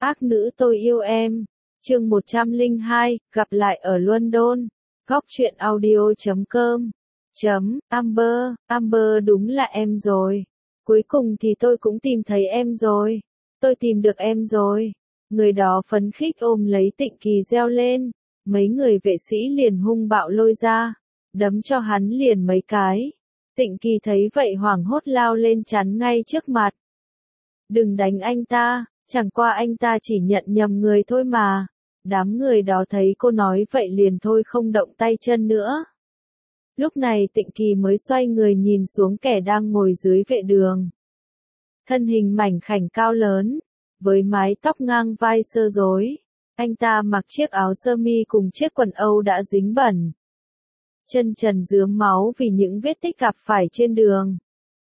Ác nữ tôi yêu em. Chương 102, gặp lại ở London. Góc truyện audio.com. Amber, đúng là em rồi. Cuối cùng thì tôi cũng tìm thấy em rồi. Tôi tìm được em rồi. Người đó phấn khích ôm lấy Tịnh Kỳ reo lên. Mấy người vệ sĩ liền hung bạo lôi ra. Đấm cho hắn liền mấy cái. Tịnh Kỳ thấy vậy hoảng hốt lao lên chắn ngay trước mặt. Đừng đánh anh ta, chẳng qua anh ta chỉ nhận nhầm người thôi mà. Đám người đó thấy cô nói vậy liền thôi không động tay chân nữa. Lúc này Tịnh Kỳ mới xoay người nhìn xuống kẻ đang ngồi dưới vệ đường. Thân hình mảnh khảnh cao lớn, với mái tóc ngang vai sơ rối. Anh ta mặc chiếc áo sơ mi cùng chiếc quần Âu đã dính bẩn. Chân trần rướm máu vì những vết tích gặp phải trên đường.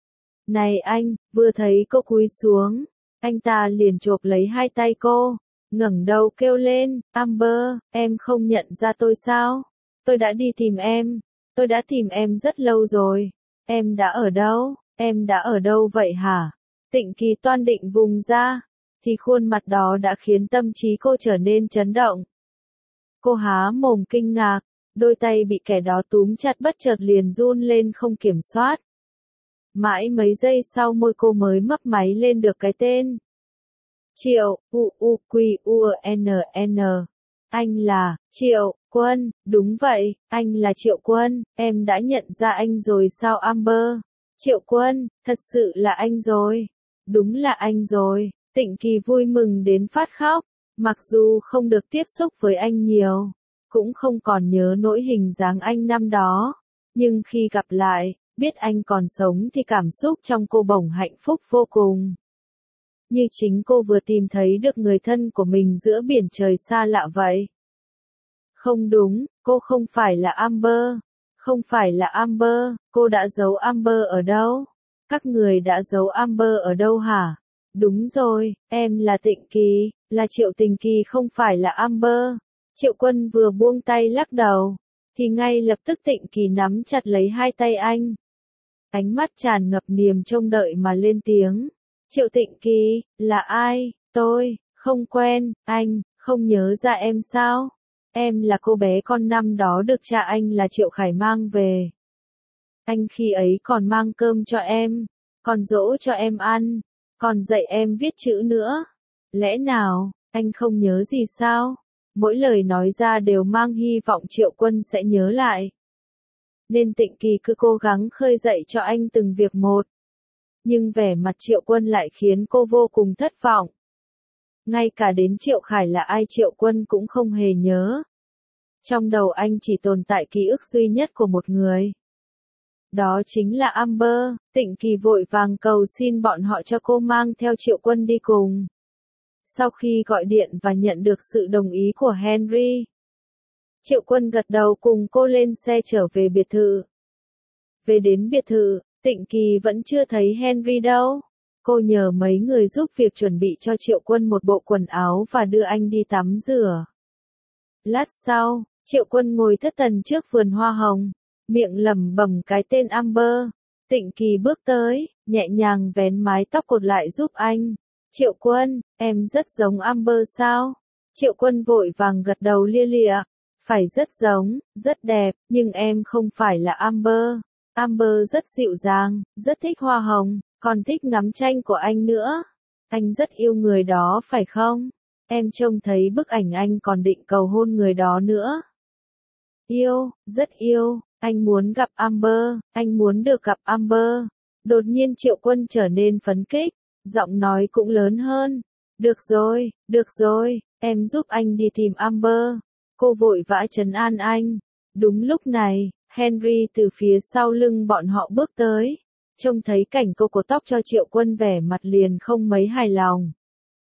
Này anh, vừa thấy cô cúi xuống, anh ta liền chộp lấy hai tay cô, ngẩng đầu kêu lên, Amber, em không nhận ra tôi sao? Tôi đã đi tìm em, tôi đã tìm em rất lâu rồi, em đã ở đâu, em đã ở đâu vậy hả? Tịnh Kỳ toan định vùng ra, thì khuôn mặt đó đã khiến tâm trí cô trở nên chấn động. Cô há mồm kinh ngạc, đôi tay bị kẻ đó túm chặt bất chợt liền run lên không kiểm soát. Mãi mấy giây sau môi cô mới mấp máy lên được cái tên. Triệu, U-U-Q-U-N-N. Anh là, Triệu, Quân, đúng vậy, anh là Triệu Quân, em đã nhận ra anh rồi sao Amber? Triệu Quân, thật sự là anh rồi. Đúng là anh rồi, Tịnh Kỳ vui mừng đến phát khóc, mặc dù không được tiếp xúc với anh nhiều, cũng không còn nhớ nỗi hình dáng anh năm đó, nhưng khi gặp lại, biết anh còn sống thì cảm xúc trong cô bỗng hạnh phúc vô cùng. Như chính cô vừa tìm thấy được người thân của mình giữa biển trời xa lạ vậy. Không đúng, cô không phải là Amber. Không phải là Amber, cô đã giấu Amber ở đâu? Các người đã giấu Amber ở đâu hả? Đúng rồi, em là Tịnh Kỳ, là Triệu Tình Kỳ không phải là Amber. Triệu Quân vừa buông tay lắc đầu, thì ngay lập tức Tịnh Kỳ nắm chặt lấy hai tay anh. Ánh mắt tràn ngập niềm trông đợi mà lên tiếng. Triệu Tịnh Kỳ, là ai? Tôi, không quen, anh, không nhớ ra em sao? Em là cô bé con năm đó được cha anh là Triệu Khải mang về. Anh khi ấy còn mang cơm cho em, còn dỗ cho em ăn, còn dạy em viết chữ nữa. Lẽ nào, anh không nhớ gì sao? Mỗi lời nói ra đều mang hy vọng Triệu Quân sẽ nhớ lại. Nên Tịnh Kỳ cứ cố gắng khơi dậy cho anh từng việc một. Nhưng vẻ mặt Triệu Quân lại khiến cô vô cùng thất vọng. Ngay cả đến Triệu Khải là ai Triệu Quân cũng không hề nhớ. Trong đầu anh chỉ tồn tại ký ức duy nhất của một người. Đó chính là Amber. Tịnh Kỳ vội vàng cầu xin bọn họ cho cô mang theo Triệu Quân đi cùng. Sau khi gọi điện và nhận được sự đồng ý của Henry, Triệu Quân gật đầu cùng cô lên xe trở về biệt thự. Về đến biệt thự, Tịnh Kỳ vẫn chưa thấy Henry đâu. Cô nhờ mấy người giúp việc chuẩn bị cho Triệu Quân một bộ quần áo và đưa anh đi tắm rửa. Lát sau, Triệu Quân ngồi thất thần trước vườn hoa hồng, miệng lẩm bẩm cái tên Amber. Tịnh Kỳ bước tới, nhẹ nhàng vén mái tóc cột lại giúp anh. Triệu Quân, em rất giống Amber sao? Triệu Quân vội vàng gật đầu lia lịa. Phải rất giống, rất đẹp, nhưng em không phải là Amber. Amber rất dịu dàng, rất thích hoa hồng, còn thích ngắm tranh của anh nữa. Anh rất yêu người đó phải không? Em trông thấy bức ảnh anh còn định cầu hôn người đó nữa. Yêu, rất yêu, anh muốn gặp Amber, anh muốn được gặp Amber. Đột nhiên Triệu Quân trở nên phấn khích, giọng nói cũng lớn hơn. Được rồi, em giúp anh đi tìm Amber. Cô vội vã trấn an anh. Đúng lúc này, Henry từ phía sau lưng bọn họ bước tới. Trông thấy cảnh cô cột tóc cho Triệu Quân vẻ mặt liền không mấy hài lòng.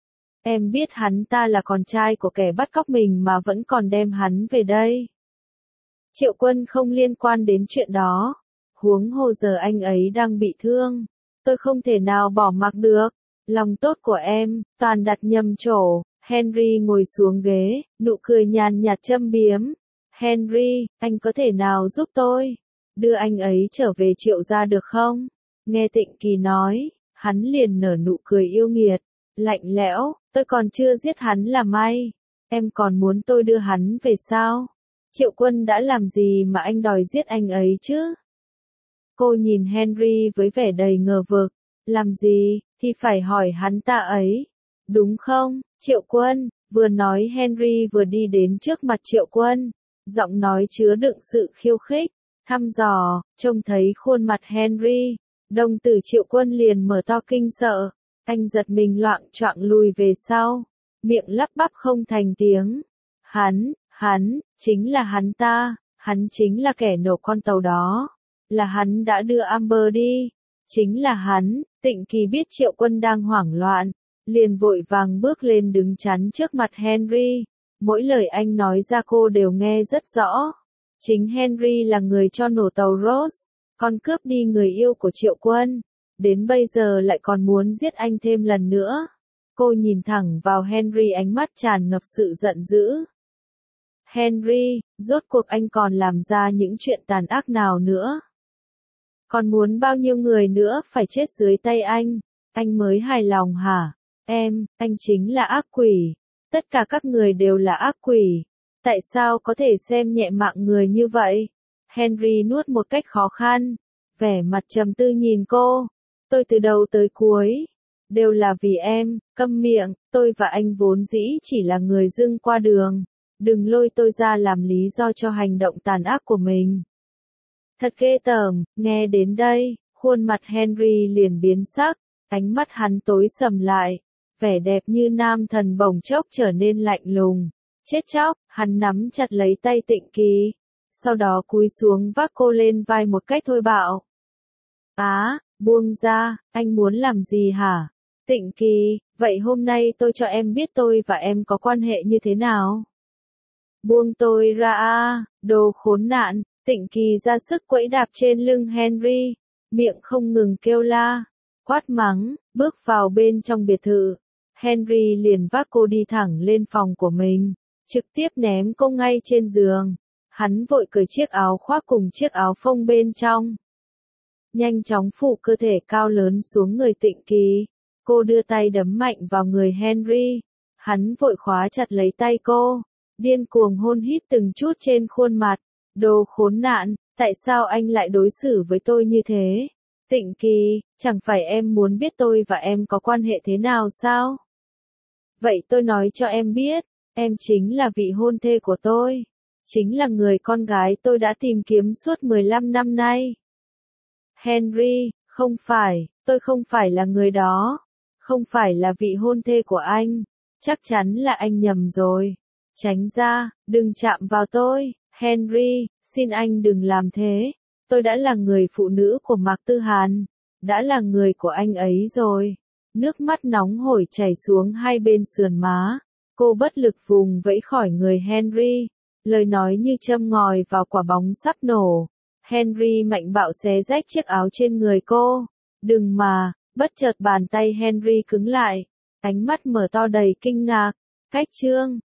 Em biết hắn ta là con trai của kẻ bắt cóc mình mà vẫn còn đem hắn về đây. Triệu Quân không liên quan đến chuyện đó. Huống hồ giờ anh ấy đang bị thương. Tôi không thể nào bỏ mặc được. Lòng tốt của em, toàn đặt nhầm chỗ. Henry ngồi xuống ghế, nụ cười nhàn nhạt châm biếm. Henry, anh có thể nào giúp tôi? Đưa anh ấy trở về Triệu gia được không? Nghe Tịnh Kỳ nói, hắn liền nở nụ cười yêu nghiệt, lạnh lẽo, Tôi còn chưa giết hắn là may. Em còn muốn tôi đưa hắn về sao? Triệu Quân đã làm gì mà anh đòi giết anh ấy chứ? Cô nhìn Henry với vẻ đầy ngờ vực. Làm gì, thì phải hỏi hắn ta ấy. Đúng không, Triệu Quân? Vừa nói Henry vừa đi đến trước mặt Triệu Quân. Giọng nói chứa đựng sự khiêu khích, thăm dò, trông thấy khuôn mặt Henry. Đồng tử Triệu Quân liền mở to kinh sợ. Anh giật mình loạng choạng lùi về sau. Miệng lắp bắp không thành tiếng. Hắn, chính là hắn ta. Hắn chính là kẻ nổ con tàu đó. Là hắn đã đưa Amber đi. Chính là hắn. Tịnh Kỳ biết Triệu Quân đang hoảng loạn, liền vội vàng bước lên đứng chắn trước mặt Henry. Mỗi lời anh nói ra cô đều nghe rất rõ. Chính Henry là người cho nổ tàu Rose, còn cướp đi người yêu của Triệu Quân. Đến bây giờ lại còn muốn giết anh thêm lần nữa. Cô nhìn thẳng vào Henry, ánh mắt tràn ngập sự giận dữ. Henry, rốt cuộc anh còn làm ra những chuyện tàn ác nào nữa? Còn muốn bao nhiêu người nữa phải chết dưới tay anh mới hài lòng hả? Anh chính là ác quỷ. Tất cả các người đều là ác quỷ. Tại sao có thể xem nhẹ mạng người như vậy? Henry nuốt một cách khó khăn, vẻ mặt trầm tư nhìn cô. Tôi từ đầu tới cuối đều là vì em. Câm miệng, tôi và anh vốn dĩ chỉ là người dưng qua đường. Đừng lôi tôi ra làm lý do cho hành động tàn ác của mình. Thật ghê tởm. Nghe đến đây, khuôn mặt Henry liền biến sắc, ánh mắt hắn tối sầm lại, vẻ đẹp như nam thần bỗng chốc trở nên lạnh lùng. Chết chóc, hắn nắm chặt lấy tay Tịnh Kỳ, sau đó cúi xuống vác cô lên vai một cách thô bạo. Buông ra, anh muốn làm gì hả? Tịnh Kỳ, vậy hôm nay tôi cho em biết tôi và em có quan hệ như thế nào. Buông tôi ra đồ khốn nạn. Tịnh Kỳ ra sức quẫy đạp trên lưng Henry, miệng không ngừng kêu la, quát mắng, bước vào bên trong biệt thự. Henry liền vác cô đi thẳng lên phòng của mình, trực tiếp ném cô ngay trên giường. Hắn vội cởi chiếc áo khoác cùng chiếc áo phông bên trong. Nhanh chóng phủ cơ thể cao lớn xuống người Tịnh Kỳ. Cô đưa tay đấm mạnh vào người Henry. Hắn vội khóa chặt lấy tay cô, điên cuồng hôn hít từng chút trên khuôn mặt. Đồ khốn nạn, tại sao anh lại đối xử với tôi như thế? Tịnh Kỳ, chẳng phải em muốn biết tôi và em có quan hệ thế nào sao? Vậy tôi nói cho em biết, em chính là vị hôn thê của tôi. Chính là người con gái tôi đã tìm kiếm suốt 15 năm nay. Henry, không phải, tôi không phải là người đó. Không phải là vị hôn thê của anh. Chắc chắn là anh nhầm rồi. Tránh ra, đừng chạm vào tôi. Henry, xin anh đừng làm thế. Tôi đã là người phụ nữ của Mạc Tư Hàn. Đã là người của anh ấy rồi. Nước mắt nóng hổi chảy xuống hai bên sườn má. Cô bất lực vùng vẫy khỏi người Henry. Lời nói như châm ngòi vào quả bóng sắp nổ. Henry mạnh bạo xé rách chiếc áo trên người cô. Đừng mà, bất chợt bàn tay Henry cứng lại. Ánh mắt mở to đầy kinh ngạc. Cách chương